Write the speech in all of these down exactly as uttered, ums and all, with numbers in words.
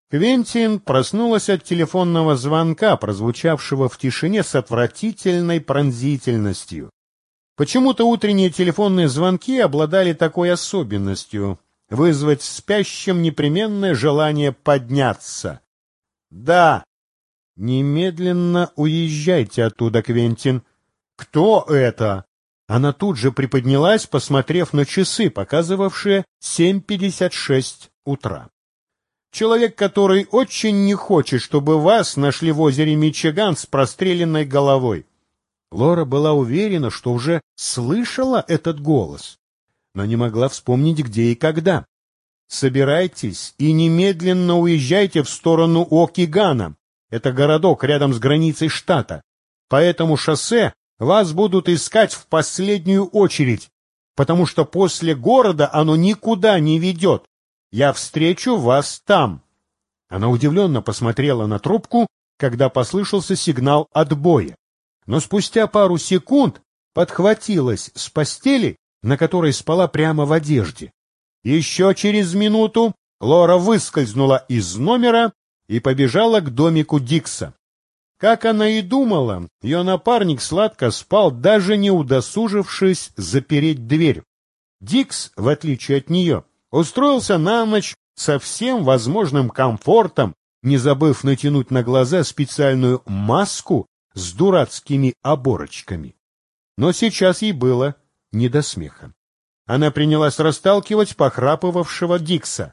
Квентин проснулась от телефонного звонка, прозвучавшего в тишине с отвратительной пронзительностью. Почему-то утренние телефонные звонки обладали такой особенностью — вызвать в спящем непременное желание подняться. «Да, немедленно уезжайте оттуда, Квентин». «Кто это?» Она тут же приподнялась, посмотрев на часы, показывавшие семь пятьдесят шесть утра. «Человек, который очень не хочет, чтобы вас нашли в озере Мичиган с простреленной головой». Лора была уверена, что уже слышала этот голос, но не могла вспомнить, где и когда. «Собирайтесь и немедленно уезжайте в сторону Окигана. Это городок рядом с границей штата. По этому шоссе вас будут искать в последнюю очередь, потому что после города оно никуда не ведет. Я встречу вас там». Она удивленно посмотрела на трубку, когда послышался сигнал отбоя. Но спустя пару секунд подхватилась с постели, на которой спала прямо в одежде. Еще через минуту Лора выскользнула из номера и побежала к домику Дикса. Как она и думала, ее напарник сладко спал, даже не удосужившись запереть дверь. Дикс, в отличие от нее, устроился на ночь со всем возможным комфортом, не забыв натянуть на глаза специальную маску с дурацкими оборочками. Но сейчас ей было не до смеха. Она принялась расталкивать похрапывавшего Дикса.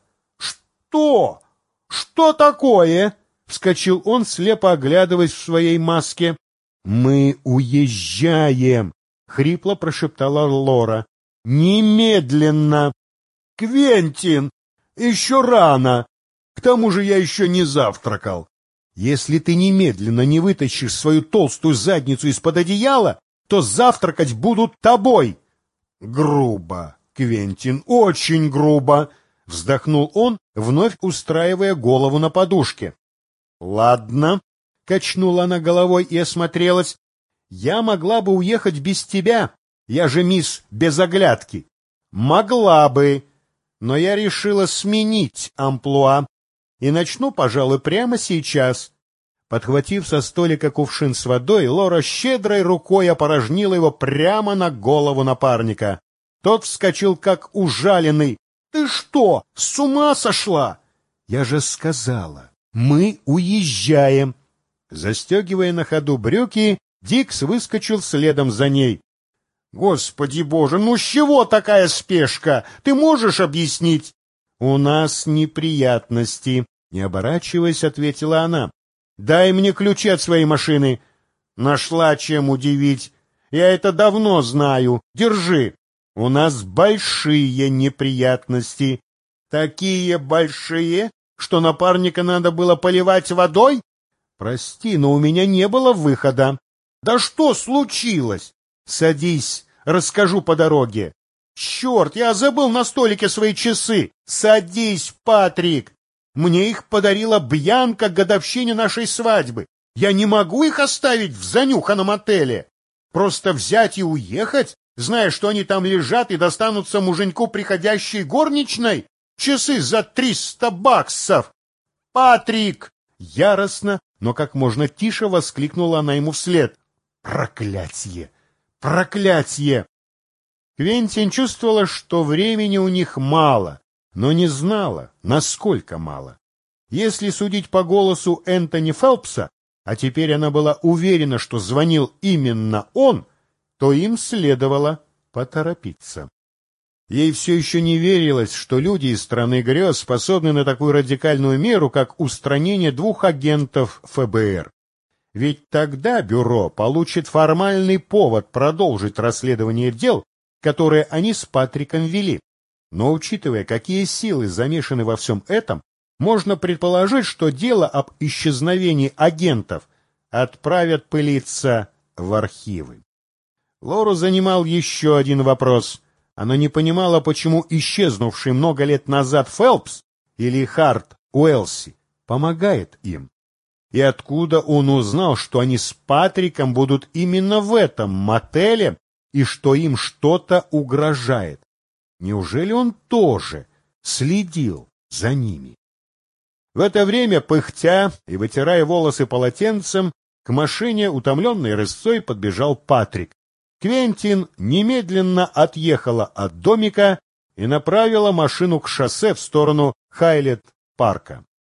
«Что? Что такое?» — вскочил он, слепо оглядываясь в своей маске. «Мы уезжаем!» — хрипло прошептала Лора. «Немедленно!» «Квентин, еще рано! К тому же я еще не завтракал. Если ты немедленно не вытащишь свою толстую задницу из-под одеяла, то завтракать будут тобой!» «Грубо, Квентин, очень грубо!» — вздохнул он, вновь устраивая голову на подушке. «Ладно», — качнула она головой и осмотрелась, — «я могла бы уехать без тебя, я же мисс без оглядки». «Могла бы, но я решила сменить амплуа и начну, пожалуй, прямо сейчас». Подхватив со столика кувшин с водой, Лора щедрой рукой опорожнила его прямо на голову напарника. Тот вскочил, как ужаленный. «Ты что, с ума сошла?» «Я же сказала, мы уезжаем». Застегивая на ходу брюки, Дикс выскочил следом за ней. «Господи боже, ну с чего такая спешка? Ты можешь объяснить?» «У нас неприятности», — не оборачиваясь, ответила она. «Дай мне ключи от своей машины». «Нашла чем удивить. Я это давно знаю. Держи. У нас большие неприятности. Такие большие, что напарника надо было поливать водой? Прости, но у меня не было выхода». «Да что случилось?» «Садись, расскажу по дороге». «Черт, я забыл на столике свои часы». «Садись, Патрик. Мне их подарила Бьянка к годовщине нашей свадьбы. Я не могу их оставить в занюханном отеле. Просто взять и уехать, зная, что они там лежат и достанутся муженьку приходящей горничной? Часы за триста баксов! Патрик!» Яростно, но как можно тише воскликнула она ему вслед. «Проклятье! Проклятье!» Квентин чувствовала, что времени у них мало, но не знала, насколько мало. Если судить по голосу Энтони Фелпса, а теперь она была уверена, что звонил именно он, то им следовало поторопиться. Ей все еще не верилось, что люди из страны грез способны на такую радикальную меру, как устранение двух агентов эф бэ эр. Ведь тогда бюро получит формальный повод продолжить расследование дел, которые они с Патриком вели. Но учитывая, какие силы замешаны во всем этом, можно предположить, что дело об исчезновении агентов отправят пылиться в архивы. Лору занимал еще один вопрос. Она не понимала, почему исчезнувший много лет назад Фелпс или Харт Уэлси помогает им. И откуда он узнал, что они с Патриком будут именно в этом мотеле и что им что-то угрожает? Неужели он тоже следил за ними? В это время, пыхтя и вытирая волосы полотенцем, к машине утомленной рысцой подбежал Патрик. Квентин немедленно отъехала от домика и направила машину к шоссе в сторону Хайлет-парка.